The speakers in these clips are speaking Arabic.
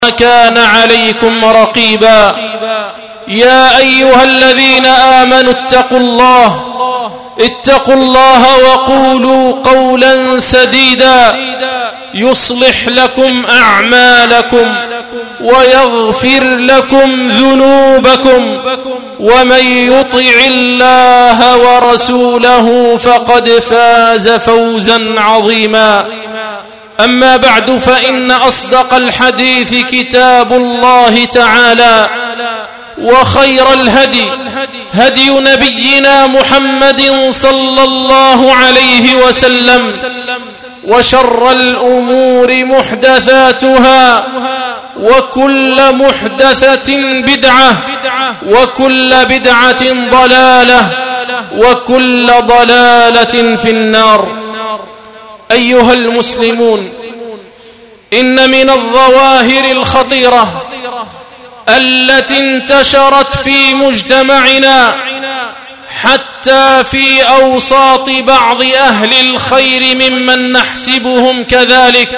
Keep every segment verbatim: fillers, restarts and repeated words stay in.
كان عليكم رقيبا. يا أيها الذين آمنوا اتقوا الله اتقوا الله وقولوا قولا سديدا يصلح لكم أعمالكم ويغفر لكم ذنوبكم ومن يطع الله ورسوله فقد فاز فوزا عظيما. أما بعد، فإن أصدق الحديث كتاب الله تعالى، وخير الهدي هدي نبينا محمد صلى الله عليه وسلم، وشر الأمور محدثاتها، وكل محدثة بدعة، وكل بدعة ضلالة، وكل ضلالة في النار. أيها المسلمون، إن من الظواهر الخطيرة التي انتشرت في مجتمعنا حتى في أوساط بعض أهل الخير ممن نحسبهم كذلك،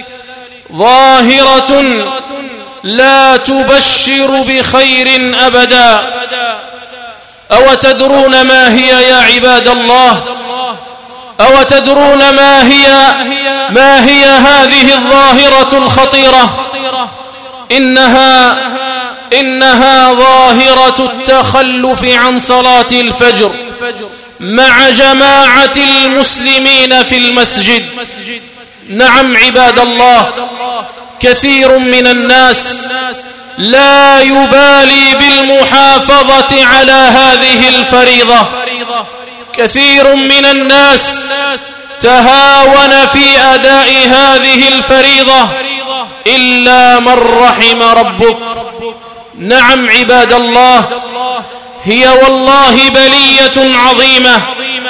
ظاهرة لا تبشر بخير أبدا. أو تدرون ما هي يا عباد الله؟ أو تدرون ما هي ما هي هذه الظاهرة الخطيرة؟ إنها إنها ظاهرة التخلف عن صلاة الفجر مع جماعة المسلمين في المسجد. نعم عباد الله، كثير من الناس لا يبالي بالمحافظة على هذه الفريضة. كثير من الناس تهاون في أداء هذه الفريضة إلا من رحم ربك. نعم عباد الله، هي والله بلية عظيمة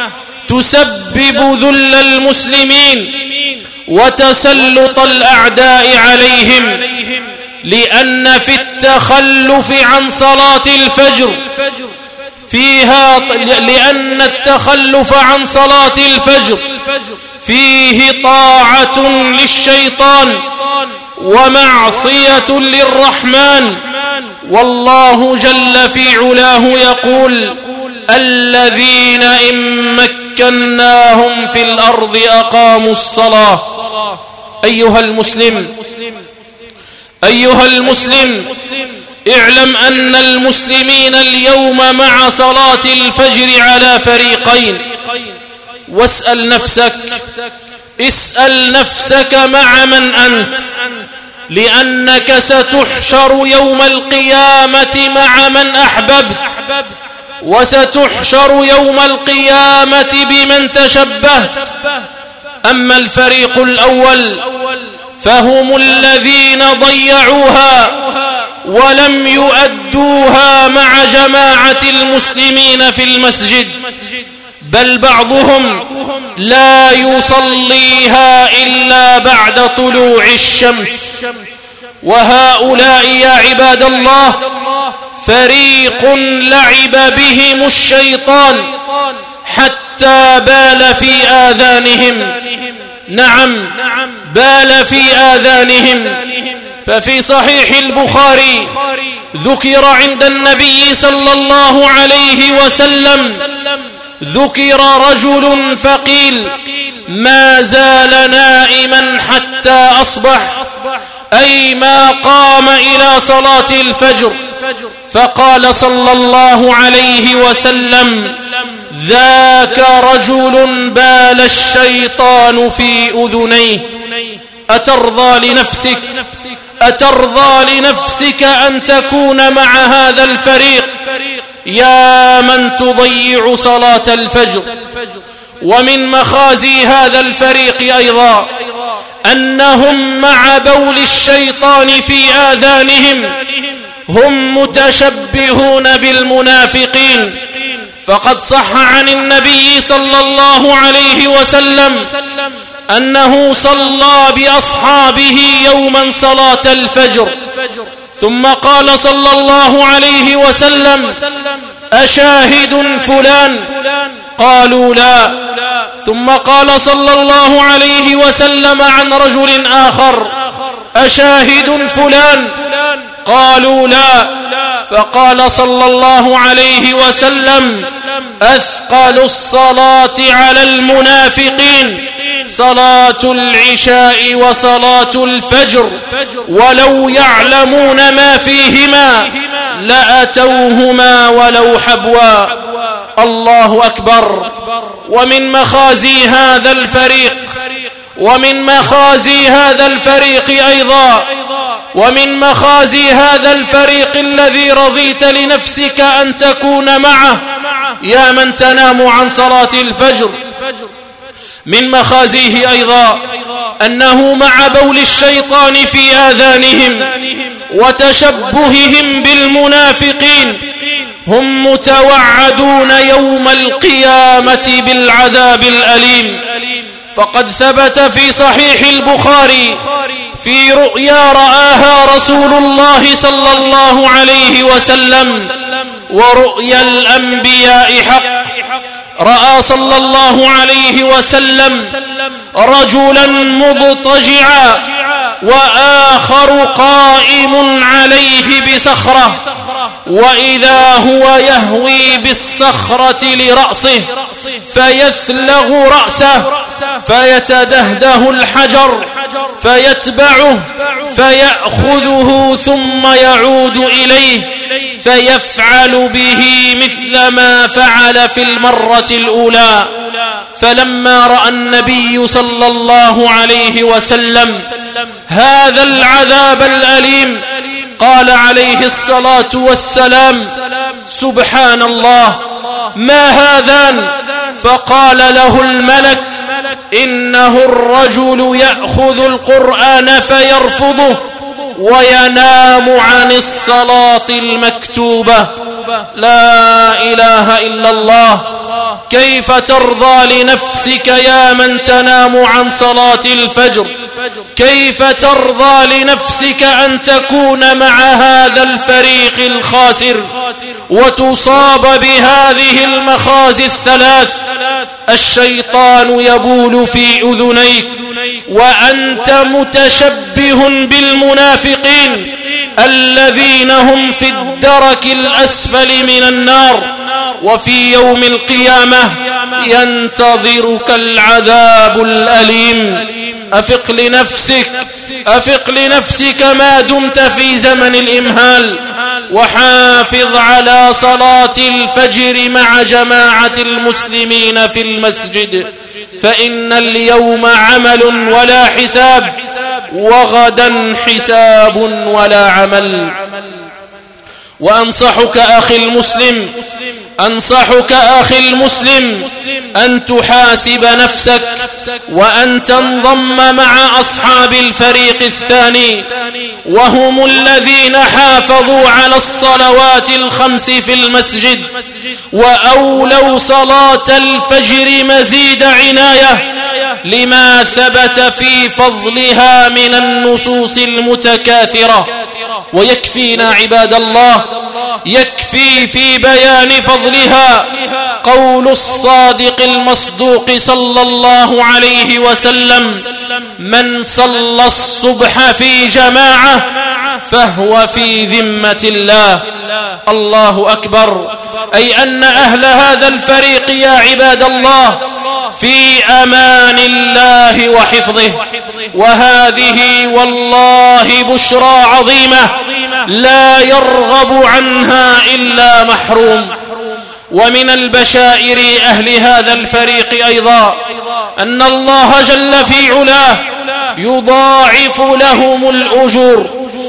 تسبب ذل المسلمين وتسلط الأعداء عليهم، لأن في التخلف عن صلاة الفجر فيها لأن التخلف عن صلاة الفجر فيه طاعة للشيطان ومعصية للرحمن. والله جل في علاه يقول: الذين إن مكناهم في الأرض أقاموا الصلاة. أيها المسلم أيها المسلم اعلم أن المسلمين اليوم مع صلاة الفجر على فريقين. واسأل نفسك اسأل نفسك مع من أنت، لأنك ستحشر يوم القيامة مع من أحببت، وستحشر يوم القيامة بمن تشبهت. أما الفريق الأول فهم الذين ضيعوها ولم يؤدوها مع جماعة المسلمين في المسجد، بل بعضهم لا يصليها إلا بعد طلوع الشمس. وهؤلاء يا عباد الله فريق لعب بهم الشيطان حتى بال في آذانهم. نعم، بال في آذانهم. ففي صحيح البخاري ذكر عند النبي صلى الله عليه وسلم ذكر رجل فقيل: ما زال نائما حتى أصبح، أي ما قام إلى صلاة الفجر. فقال صلى الله عليه وسلم: ذاك رجل بال الشيطان في أذنيه. أترضى لنفسك أترضى لنفسك أن تكون مع هذا الفريق يا من تضيع صلاة الفجر؟ ومن مخازي هذا الفريق أيضا أنهم مع بول الشيطان في آذانهم هم متشبهون بالمنافقين. فقد صح عن النبي صلى الله عليه وسلم أنه صلى بأصحابه يوما صلاة الفجر، ثم قال صلى الله عليه وسلم: أشاهد فلان؟ قالوا لا. ثم قال صلى الله عليه وسلم عن رجل آخر: أشاهد فلان؟ قالوا لا. فقال صلى الله عليه وسلم: أثقل الصلاة على المنافقين صلاة العشاء وصلاة الفجر، ولو يعلمون ما فيهما لأتوهما ولو حبوا. الله أكبر. ومن مخازي هذا الفريق ومن مخازي هذا الفريق أيضا ومن مخازي هذا الفريق الذي رضيت لنفسك أن تكون معه يا من تنام عن صلاة الفجر، من مخازيه أيضا أنه مع بول الشيطان في آذانهم وتشبههم بالمنافقين هم متوعدون يوم القيامة بالعذاب الأليم. فقد ثبت في صحيح البخاري في رؤيا رآها رسول الله صلى الله عليه وسلم، ورؤيا الأنبياء حق، رأى صلى الله عليه وسلم رجلا مضطجعا وآخر قائم عليه بصخرة، وإذا هو يهوي بالصخرة لرأسه فيثلغ رأسه فيتدهده الحجر فيتبعه فيأخذه ثم يعود إليه فيفعل به مثل ما فعل في المرة الأولى. فلما رأى النبي صلى الله عليه وسلم هذا العذاب الأليم قال عليه الصلاة والسلام: سبحان الله، ما هذان؟ فقال له الملك: إنه الرجل يأخذ القرآن فيرفضه وينام عن الصلاة المكتوبة. لا إله إلا الله. كيف ترضى لنفسك يا من تنام عن صلاة الفجر؟ كيف ترضى لنفسك أن تكون مع هذا الفريق الخاسر وتصاب بهذه المخازي الثلاث؟ الشيطان يبول في أذنيك وأنت متشبه بالمنافقين الذين هم في الدرك الأسفل من النار، وفي يوم القيامة ينتظرك العذاب الأليم. أفق لنفسك أفق لنفسك ما دمت في زمن الإمهال، وحافظ على صلاة الفجر مع جماعة المسلمين في المسجد، فإن اليوم عمل ولا حساب، وغدا حساب ولا عمل. وأنصحك أخي المسلم أنصحك أخي المسلم أن تحاسب نفسك وأن تنضم مع أصحاب الفريق الثاني، وهم الذين حافظوا على الصلوات الخمس في المسجد وأولوا صلاة الفجر مزيد عناية لما ثبت في فضلها من النصوص المتكاثرة. ويكفينا عباد الله، يكفي في بيان فضلها قول الصادق المصدوق صلى الله عليه وسلم: من صلى الصبح في جماعة فهو في ذمة الله. الله أكبر. أي أن أهل هذا الفريق يا عباد الله في أمان الله وحفظه، وهذه والله بشرى عظيمة لا يرغب عنها إلا محروم. ومن البشائر أهل هذا الفريق أيضا أن الله جل في علاه يضاعف لهم الأجور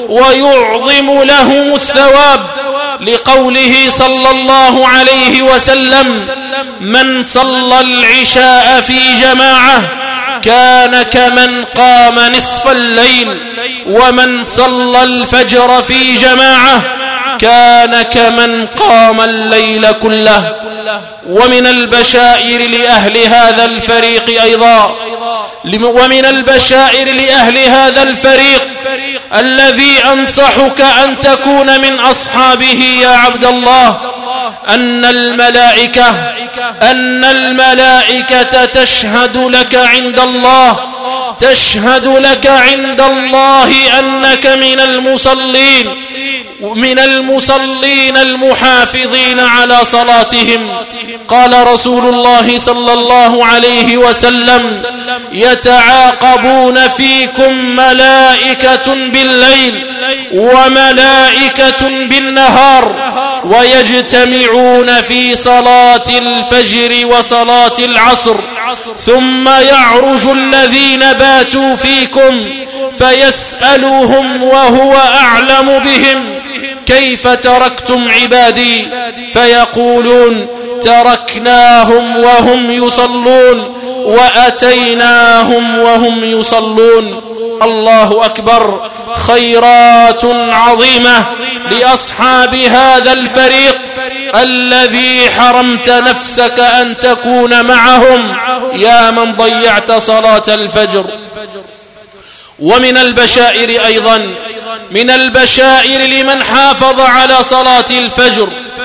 ويعظم لهم الثواب، لقوله صلى الله عليه وسلم: من صلى العشاء في جماعة كان كمن قام نصف الليل، ومن صلى الفجر في جماعة كان كمن قام الليل كله. ومن البشائر لأهل هذا الفريق أيضا ومن البشائر لأهل هذا الفريق الذي أنصحك أن تكون من أصحابه يا عبد الله، أن الملائكة أن الملائكة تشهد لك عند الله تشهد لك عند الله أنك من المصلين من المصلين المحافظين على صلاتهم. قال رسول الله صلى الله عليه وسلم: يتعاقبون فيكم ملائكة بالليل وملائكة بالنهار ويجتمعون في صلاة الفجر وصلاة العصر، ثم يعرج الذين باتوا فيكم فيسألهم وهو أعلم بهم: كيف تركتم عبادي؟ فيقولون: تركناهم وهم يصلون وأتيناهم وهم يصلون. الله أكبر. خيرات عظيمة لأصحاب هذا الفريق الذي حرمت نفسك أن تكون معهم يا من ضيعت صلاة الفجر. ومن البشائر أيضا من البشائر لمن حافظ على صلاة الفجر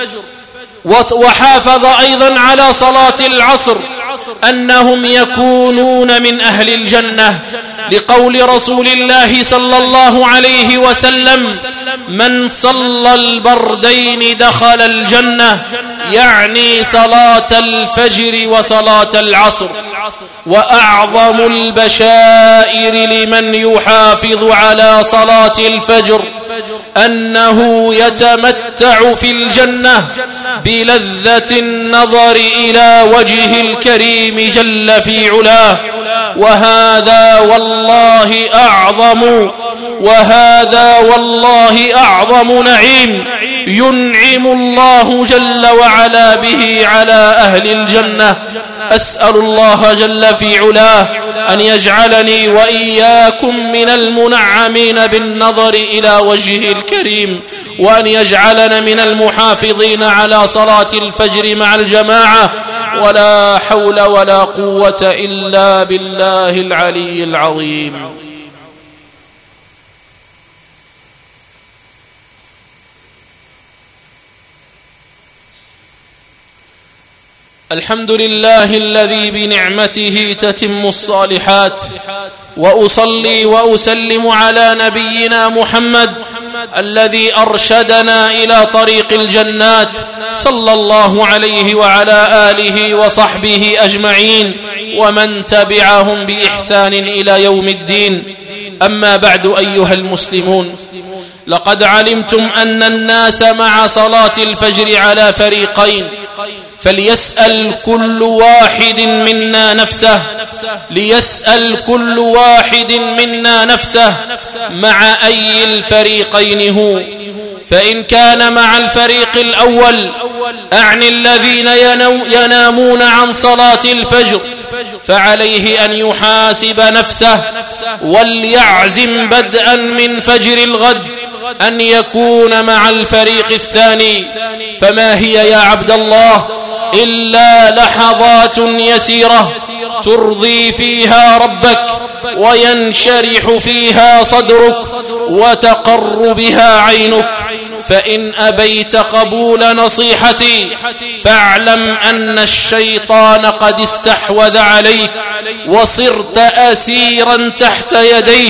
وحافظ أيضا على صلاة العصر أنهم يكونون من أهل الجنة، لقول رسول الله صلى الله عليه وسلم: من صلى البردين دخل الجنة، يعني صلاة الفجر وصلاة العصر. وأعظم البشائر لمن يحافظ على صلاة الفجر أنه يتمتع في الجنة بلذة النظر إلى وجه الكريم جل في علاه، وهذا والله أعظم وهذا والله أعظم نعيم ينعم الله جل وعلا به على أهل الجنة. أسأل الله جل في علاه أن يجعلني وإياكم من المنعمين بالنظر إلى وجهه الكريم، وأن يجعلنا من المحافظين على صلاة الفجر مع الجماعة. ولا حول ولا قوة إلا بالله العلي العظيم. الحمد لله الذي بنعمته تتم الصالحات، وأصلي وأسلم على نبينا محمد الذي أرشدنا إلى طريق الجنات، صلى الله عليه وعلى آله وصحبه أجمعين ومن تبعهم بإحسان إلى يوم الدين. أما بعد أيها المسلمون، لقد علمتم أن الناس مع صلاة الفجر على فريقين، فليسأل كل واحد منا نفسه ليسأل كل واحد منا نفسه مع أي الفريقين هو. فإن كان مع الفريق الأول، أعني الذين ينامون عن صلاة الفجر، فعليه أن يحاسب نفسه وليعزم بدءا من فجر الغد أن يكون مع الفريق الثاني. فما هي يا عبد الله إلا لحظات يسيرة ترضي فيها ربك وينشرح فيها صدرك وتقر بها عينك. فإن أبيت قبول نصيحتي فاعلم أن الشيطان قد استحوذ عليك وصرت أسيرا تحت يديه،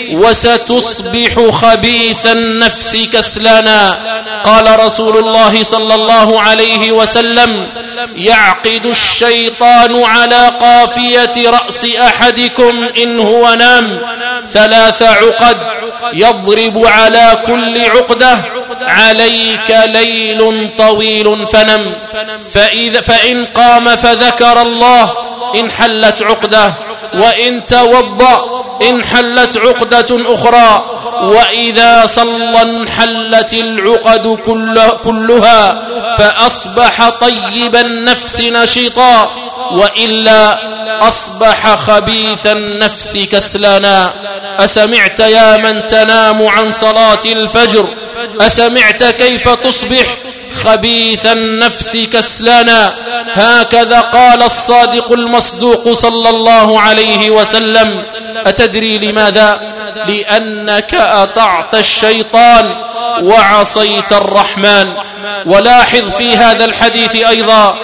وستصبح خبيث النفس كسلانا. قال رسول الله صلى الله عليه وسلم: يعقد الشيطان على قافية رأس أحدكم إن هو نام ثلاث عقد، يضرب على كل عقدة: عليك ليل طويل فنم. فإذا فإن قام فذكر الله انحلت عقدة، وإن توضأ انحلت عقدة أخرى، وإذا صلى انحلت العقد كلها، فأصبح طيب النفس نشيطا، وإلا أصبح خبيث النفس كسلانا. أسمعت يا من تنام عن صلاة الفجر؟ أسمعت كيف تصبح خبيث النفس كسلانا؟ هكذا قال الصادق المصدوق صلى الله عليه وسلم. أتدري لماذا؟ لأنك أطعت الشيطان وعصيت الرحمن. ولاحظ في هذا الحديث أيضا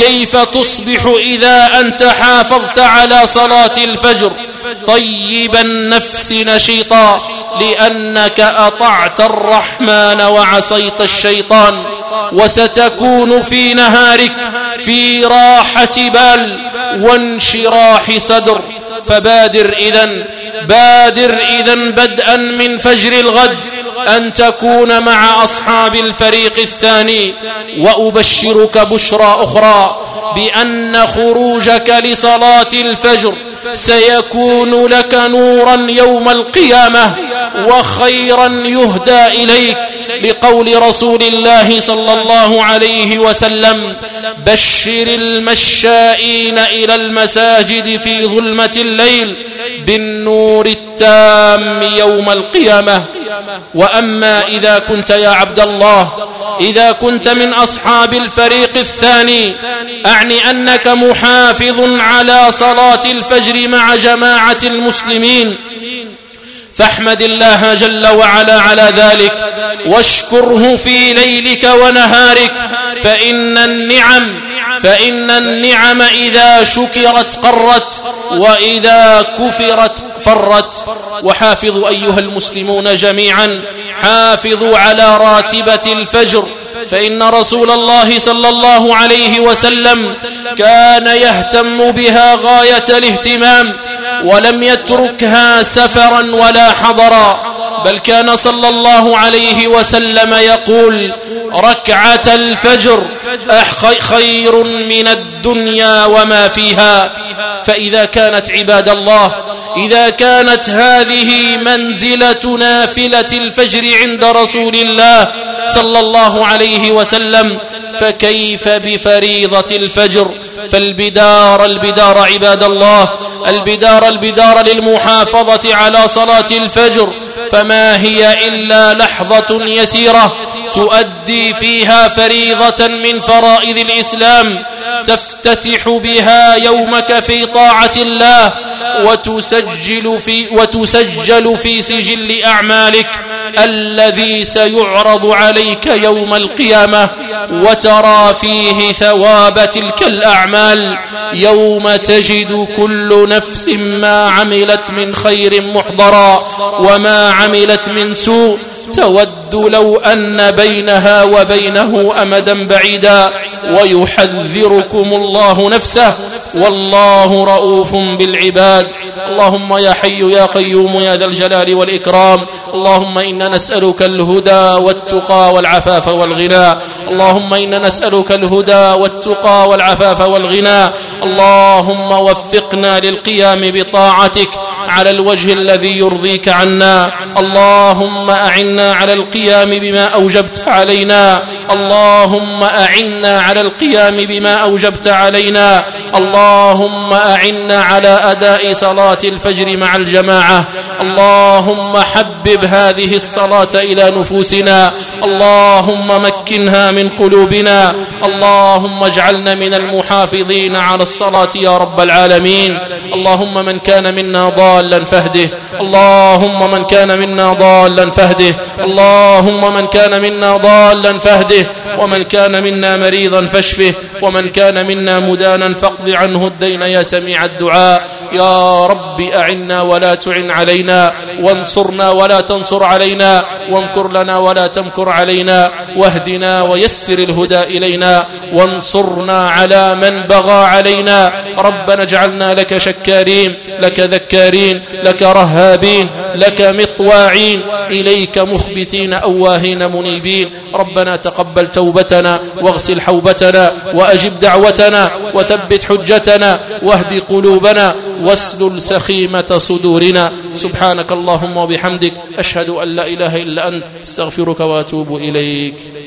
كيف تصبح إذا أنت حافظت على صلاة الفجر طيب النفس نشيطا، لأنك أطعت الرحمن وعصيت الشيطان، وستكون في نهارك في راحة بال وانشراح صدر. فبادر إذن بادر إذن بدءا من فجر الغد أن تكون مع أصحاب الفريق الثاني. وأبشرك بشرى أخرى بأن خروجك لصلاة الفجر سيكون لك نورا يوم القيامة وخيرا يهدى إليك، لقول رسول الله صلى الله عليه وسلم: بشر المشائين إلى المساجد في ظلمة الليل بالنور التام يوم القيامة. وأما إذا كنت يا عبد الله إذا كنت من أصحاب الفريق الثاني، أعني أنك محافظ على صلاة الفجر مع جماعة المسلمين، فاحمد الله جل وعلا على ذلك واشكره في ليلك ونهارك، فإن النعم فإن النعم إذا شكرت قرت وإذا كفرت فرت. وحافظوا أيها المسلمون جميعا، حافظوا على راتبة الفجر، فإن رسول الله صلى الله عليه وسلم كان يهتم بها غاية الاهتمام، ولم يتركها سفرا ولا حضرا، بل كان صلى الله عليه وسلم يقول: ركعة الفجر خير من الدنيا وما فيها. فإذا كانت عباد الله إذا كانت هذه منزلة نافلة الفجر عند رسول الله صلى الله عليه وسلم، فكيف بفريضة الفجر؟ فالبدار البدار عباد الله البدار البدار للمحافظة على صلاة الفجر، فما هي إلا لحظة يسيرة تؤدي فيها فريضة من فرائض الإسلام، تفتتح بها يومك في طاعة الله، وتسجل في, وتسجل في سجل أعمالك الذي سيعرض عليك يوم القيامة، وترى فيه ثواب تلك الأعمال يوم تجد كل نفس ما عملت من خير محضرا وما عملت من سوء تود لو أن بينها وبينه أمدا بعيدا. ويحذركم الله نفسه والله رؤوف بالعباد. اللهم يا حي يا قيوم يا ذا الجلال والإكرام، اللهم إنا نسألك الهدى والتقى والعفاف والغنى، اللهم إنا نسألك الهدى والتقى والعفاف والغنى. اللهم وفقنا للقيام بطاعتك على الوجه الذي يرضيك عنا، اللهم أعنا على القيام بما أوجبت علينا، اللهم أعنا على القيام بما أوجبت علينا، اللهم أعنا على أداء صلاة الفجر مع الجماعة، اللهم حبب هذه الصلاة إلى نفوسنا، اللهم مكنها من قلوبنا، اللهم اجعلنا من المحافظين على الصلاة يا رب العالمين. اللهم من كان منا ضالا فاهده، اللهم من كان منا ضالا فاهده، اللهم من كان منا ضالا فاهده، ومن كان منا مريضا فاشفه، ومن كان منا مدانا فاقض عنه الدين يا سميع الدعاء. يا رب أعنا ولا تعن علينا، وانصرنا ولا تنصر علينا، وامكر لنا ولا تمكر علينا، واهدنا ويسر الهدى إلينا، وانصرنا على من بغى علينا. ربنا اجعلنا لك شكارين، لك ذكارين، لك رهابين، لك مطواعين، إليك مخبتين أواهين منيبين. ربنا تقبل توبتنا واغسل حوبتنا وأجب دعوتنا وثبت حجتنا واهد قلوبنا واسلل سخيمة صدورنا. سبحانك اللهم وبحمدك، أشهد أن لا إله إلا أنت، استغفرك وأتوب إليك.